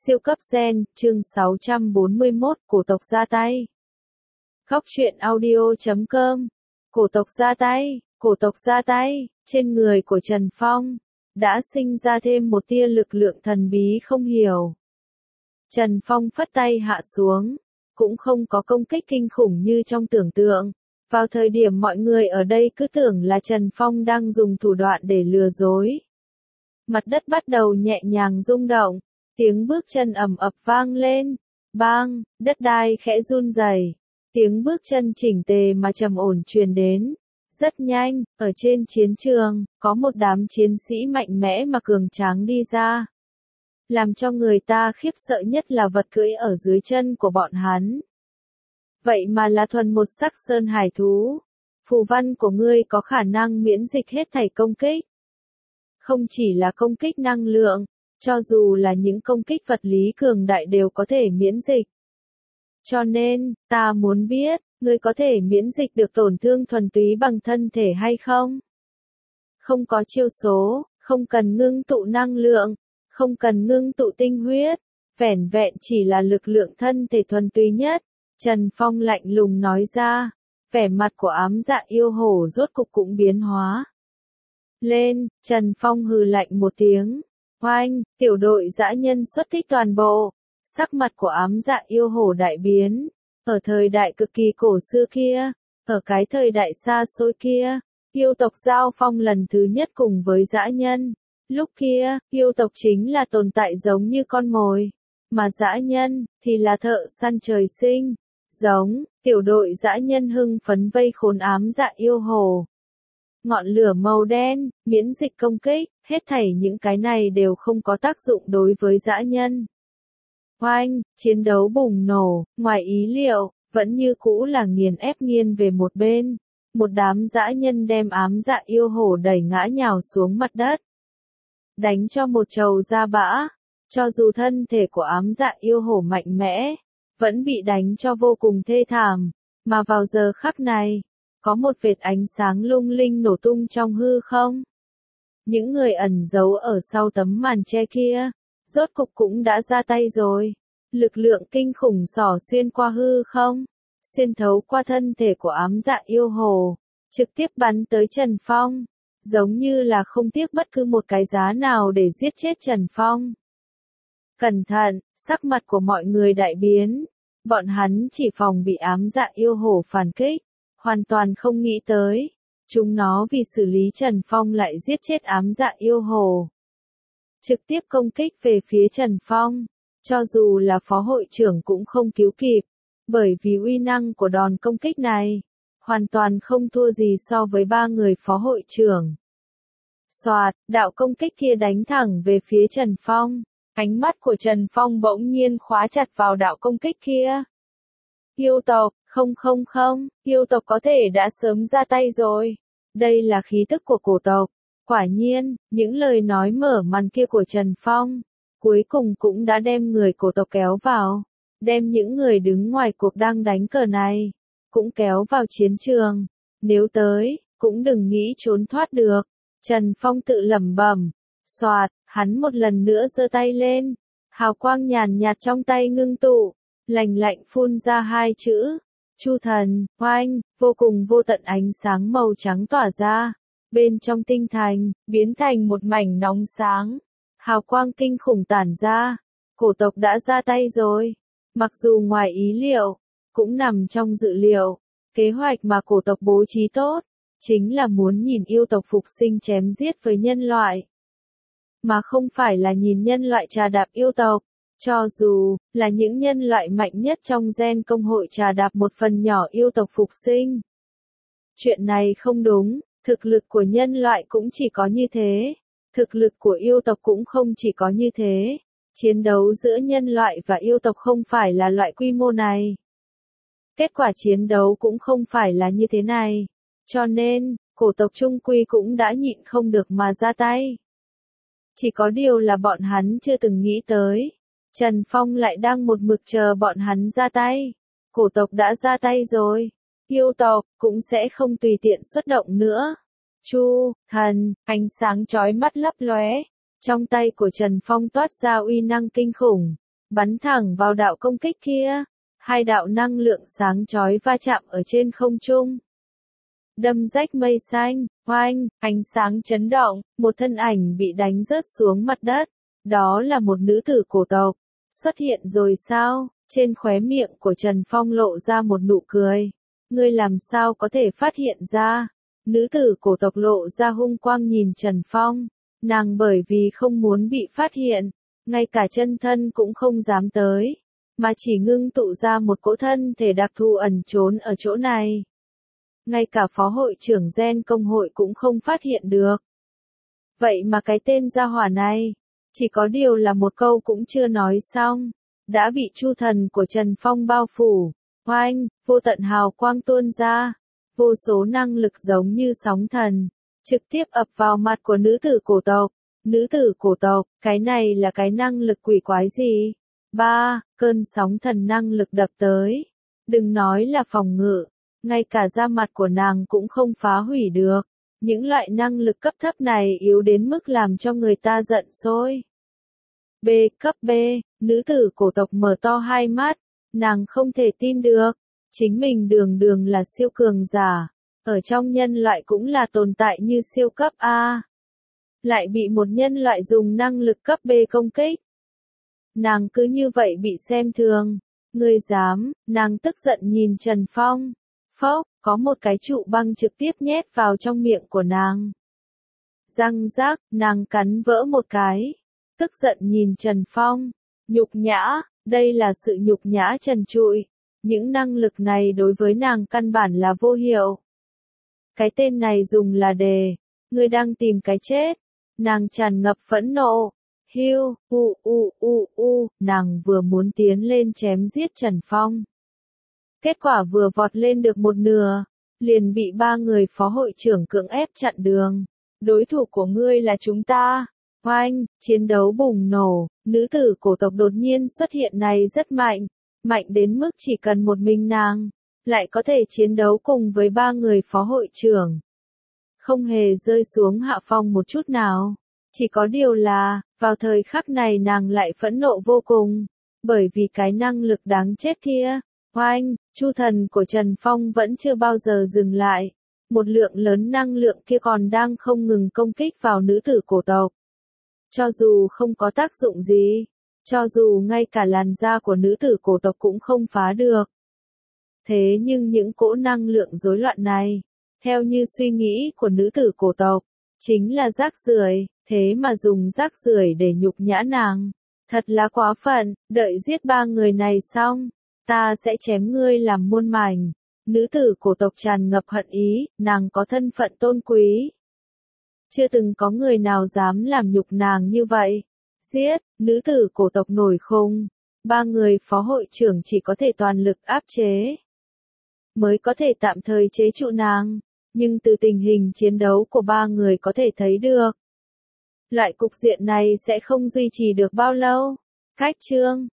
Siêu cấp gen, chương 641, cổ tộc ra tay. Góc truyện audio.com. Cổ tộc ra tay, cổ tộc ra tay, trên người của Trần Phong đã sinh ra thêm một tia lực lượng thần bí không hiểu. Trần Phong phất tay hạ xuống, cũng không có công kích kinh khủng như trong tưởng tượng. Vào thời điểm mọi người ở đây cứ tưởng là Trần Phong đang dùng thủ đoạn để lừa dối. Mặt đất bắt đầu nhẹ nhàng rung động, tiếng bước chân ầm ập vang lên, bang, đất đai khẽ run rẩy. Tiếng bước chân chỉnh tề mà trầm ổn truyền đến. Rất nhanh, ở trên chiến trường, có một đám chiến sĩ mạnh mẽ mà cường tráng đi ra. Làm cho người ta khiếp sợ nhất là vật cưỡi ở dưới chân của bọn hắn. Vậy mà là thuần một sắc sơn hải thú. Phù văn của ngươi có khả năng miễn dịch hết thảy công kích. Không chỉ là công kích năng lượng, cho dù là những công kích vật lý cường đại đều có thể miễn dịch. Cho nên, ta muốn biết, ngươi có thể miễn dịch được tổn thương thuần túy bằng thân thể hay không? Không có chiêu số, không cần ngưng tụ năng lượng, không cần ngưng tụ tinh huyết, vẻn vẹn chỉ là lực lượng thân thể thuần túy nhất. Trần Phong lạnh lùng nói ra, vẻ mặt của ám dạ yêu hổ rốt cục cũng biến hóa. Lên, Trần Phong hừ lạnh một tiếng. Oanh, tiểu đội dã nhân xuất kích toàn bộ. Sắc mặt của ám dạ yêu hổ đại biến. Ở thời đại cực kỳ cổ xưa kia, ở cái thời đại xa xôi kia, yêu tộc giao phong lần thứ nhất cùng với dã nhân. Lúc kia, yêu tộc chính là tồn tại giống như con mồi, mà dã nhân thì là thợ săn trời sinh. Giống, tiểu đội dã nhân hưng phấn vây khốn ám dạ yêu hổ. Ngọn lửa màu đen, miễn dịch công kích, hết thảy những cái này đều không có tác dụng đối với dã nhân. Oanh, chiến đấu bùng nổ, ngoài ý liệu, vẫn như cũ là nghiền ép nghiêng về một bên. Một đám dã nhân đem ám dạ yêu hổ đẩy ngã nhào xuống mặt đất. Đánh cho một trầu da bã, cho dù thân thể của ám dạ yêu hổ mạnh mẽ, vẫn bị đánh cho vô cùng thê thảm, mà vào giờ khắc này, có một vệt ánh sáng lung linh nổ tung trong hư không. Những người ẩn giấu ở sau tấm màn che kia, rốt cục cũng đã ra tay rồi. Lực lượng kinh khủng xỏ xuyên qua hư không, xuyên thấu qua thân thể của ám dạ yêu hồ, trực tiếp bắn tới Trần Phong, giống như là không tiếc bất cứ một cái giá nào để giết chết Trần Phong. Cẩn thận, sắc mặt của mọi người đại biến, bọn hắn chỉ phòng bị ám dạ yêu hồ phản kích, hoàn toàn không nghĩ tới, chúng nó vì xử lý Trần Phong lại giết chết ám dạ yêu hồ. Trực tiếp công kích về phía Trần Phong, cho dù là phó hội trưởng cũng không cứu kịp, bởi vì uy năng của đòn công kích này, hoàn toàn không thua gì so với ba người phó hội trưởng. Soạt, đạo công kích kia đánh thẳng về phía Trần Phong, ánh mắt của Trần Phong bỗng nhiên khóa chặt vào đạo công kích kia. Yêu tộc, không, yêu tộc có thể đã sớm ra tay rồi. Đây là khí tức của cổ tộc. Quả nhiên, những lời nói mở màn kia của Trần Phong, cuối cùng cũng đã đem người cổ tộc kéo vào, đem những người đứng ngoài cuộc đang đánh cờ này, cũng kéo vào chiến trường. Nếu tới, cũng đừng nghĩ trốn thoát được. Trần Phong tự lẩm bẩm. Soạt, hắn một lần nữa giơ tay lên, hào quang nhàn nhạt trong tay ngưng tụ, lạnh lạnh phun ra hai chữ, Chu Thần. Oanh, vô cùng vô tận ánh sáng màu trắng tỏa ra, bên trong tinh thành, biến thành một mảnh nóng sáng, hào quang kinh khủng tản ra, cổ tộc đã ra tay rồi, mặc dù ngoài ý liệu, cũng nằm trong dự liệu, kế hoạch mà cổ tộc bố trí tốt, chính là muốn nhìn yêu tộc phục sinh chém giết với nhân loại, mà không phải là nhìn nhân loại trà đạp yêu tộc. Cho dù là những nhân loại mạnh nhất trong gen công hội trà đạp một phần nhỏ yêu tộc phục sinh. Chuyện này không đúng, thực lực của nhân loại cũng chỉ có như thế, thực lực của yêu tộc cũng không chỉ có như thế. Chiến đấu giữa nhân loại và yêu tộc không phải là loại quy mô này. Kết quả chiến đấu cũng không phải là như thế này. Cho nên, cổ tộc trung quy cũng đã nhịn không được mà ra tay. Chỉ có điều là bọn hắn chưa từng nghĩ tới. Trần Phong lại đang một mực chờ bọn hắn ra tay. Cổ tộc đã ra tay rồi. Yêu tộc cũng sẽ không tùy tiện xuất động nữa. Chu Thần, ánh sáng chói mắt lấp lóe. Trong tay của Trần Phong toát ra uy năng kinh khủng. bắn thẳng vào đạo công kích kia. Hai đạo năng lượng sáng chói va chạm ở trên không trung. Đâm rách mây xanh, oanh, ánh sáng chấn động, một thân ảnh bị đánh rớt xuống mặt đất. Đó là một nữ tử cổ tộc. Xuất hiện rồi sao? Trên khóe miệng của Trần Phong lộ ra một nụ cười. Ngươi làm sao có thể phát hiện ra? Nữ tử cổ tộc lộ ra hung quang nhìn Trần Phong. Nàng bởi vì không muốn bị phát hiện, ngay cả chân thân cũng không dám tới, mà chỉ ngưng tụ ra một cỗ thân thể đặc thù ẩn trốn ở chỗ này. Ngay cả phó hội trưởng gen công hội cũng không phát hiện được. Vậy mà cái tên gia hỏa này, chỉ có điều là một câu cũng chưa nói xong, đã bị chu thần của Trần Phong bao phủ. Oanh, vô tận hào quang tuôn ra, vô số năng lực giống như sóng thần, trực tiếp ập vào mặt của nữ tử cổ tộc. Nữ tử cổ tộc, cái này là cái năng lực quỷ quái gì? Cơn sóng thần năng lực đập tới. Đừng nói là phòng ngự, ngay cả da mặt của nàng cũng không phá hủy được. Những loại năng lực cấp thấp này yếu đến mức làm cho người ta giận sôi. Cấp B, nữ tử cổ tộc mở to hai mắt, nàng không thể tin được. Chính mình đường đường là siêu cường giả, ở trong nhân loại cũng là tồn tại như siêu cấp A. Lại bị một nhân loại dùng năng lực cấp B công kích. Nàng cứ như vậy bị xem thường. Ngươi dám, nàng tức giận nhìn Trần Phong. Phốc, có một cái trụ băng trực tiếp nhét vào trong miệng của nàng. Răng rác, nàng cắn vỡ một cái. Tức giận nhìn Trần Phong. Nhục nhã, đây là sự nhục nhã trần trụi. Những năng lực này đối với nàng căn bản là vô hiệu. Cái tên này dùng là đề. Ngươi đang tìm cái chết. Nàng tràn ngập phẫn nộ. Hiu, nàng vừa muốn tiến lên chém giết Trần Phong. Kết quả vừa vọt lên được một nửa, liền bị ba người phó hội trưởng cưỡng ép chặn đường. Đối thủ của ngươi là chúng ta. Oanh, chiến đấu bùng nổ, nữ tử cổ tộc đột nhiên xuất hiện này rất mạnh, mạnh đến mức chỉ cần một mình nàng, lại có thể chiến đấu cùng với ba người phó hội trưởng. Không hề rơi xuống hạ phong một chút nào. Chỉ có điều là, vào thời khắc này nàng lại phẫn nộ vô cùng, bởi vì cái năng lực đáng chết kia. Oanh, chu thần của Trần Phong vẫn chưa bao giờ dừng lại. Một lượng lớn năng lượng kia còn đang không ngừng công kích vào nữ tử cổ tộc. Cho dù không có tác dụng gì, cho dù ngay cả làn da của nữ tử cổ tộc cũng không phá được. Thế nhưng những cỗ năng lượng rối loạn này, theo như suy nghĩ của nữ tử cổ tộc, chính là rác rưởi, thế mà dùng rác rưởi để nhục nhã nàng. Thật là quá phận, đợi giết ba người này xong, ta sẽ chém ngươi làm muôn mảnh. Nữ tử cổ tộc tràn ngập hận ý, nàng có thân phận tôn quý. Chưa từng có người nào dám làm nhục nàng như vậy. Giết, nữ tử cổ tộc nổi khùng. Ba người phó hội trưởng chỉ có thể toàn lực áp chế, mới có thể tạm thời chế trụ nàng. Nhưng từ tình hình chiến đấu của ba người có thể thấy được, loại cục diện này sẽ không duy trì được bao lâu. Cách chương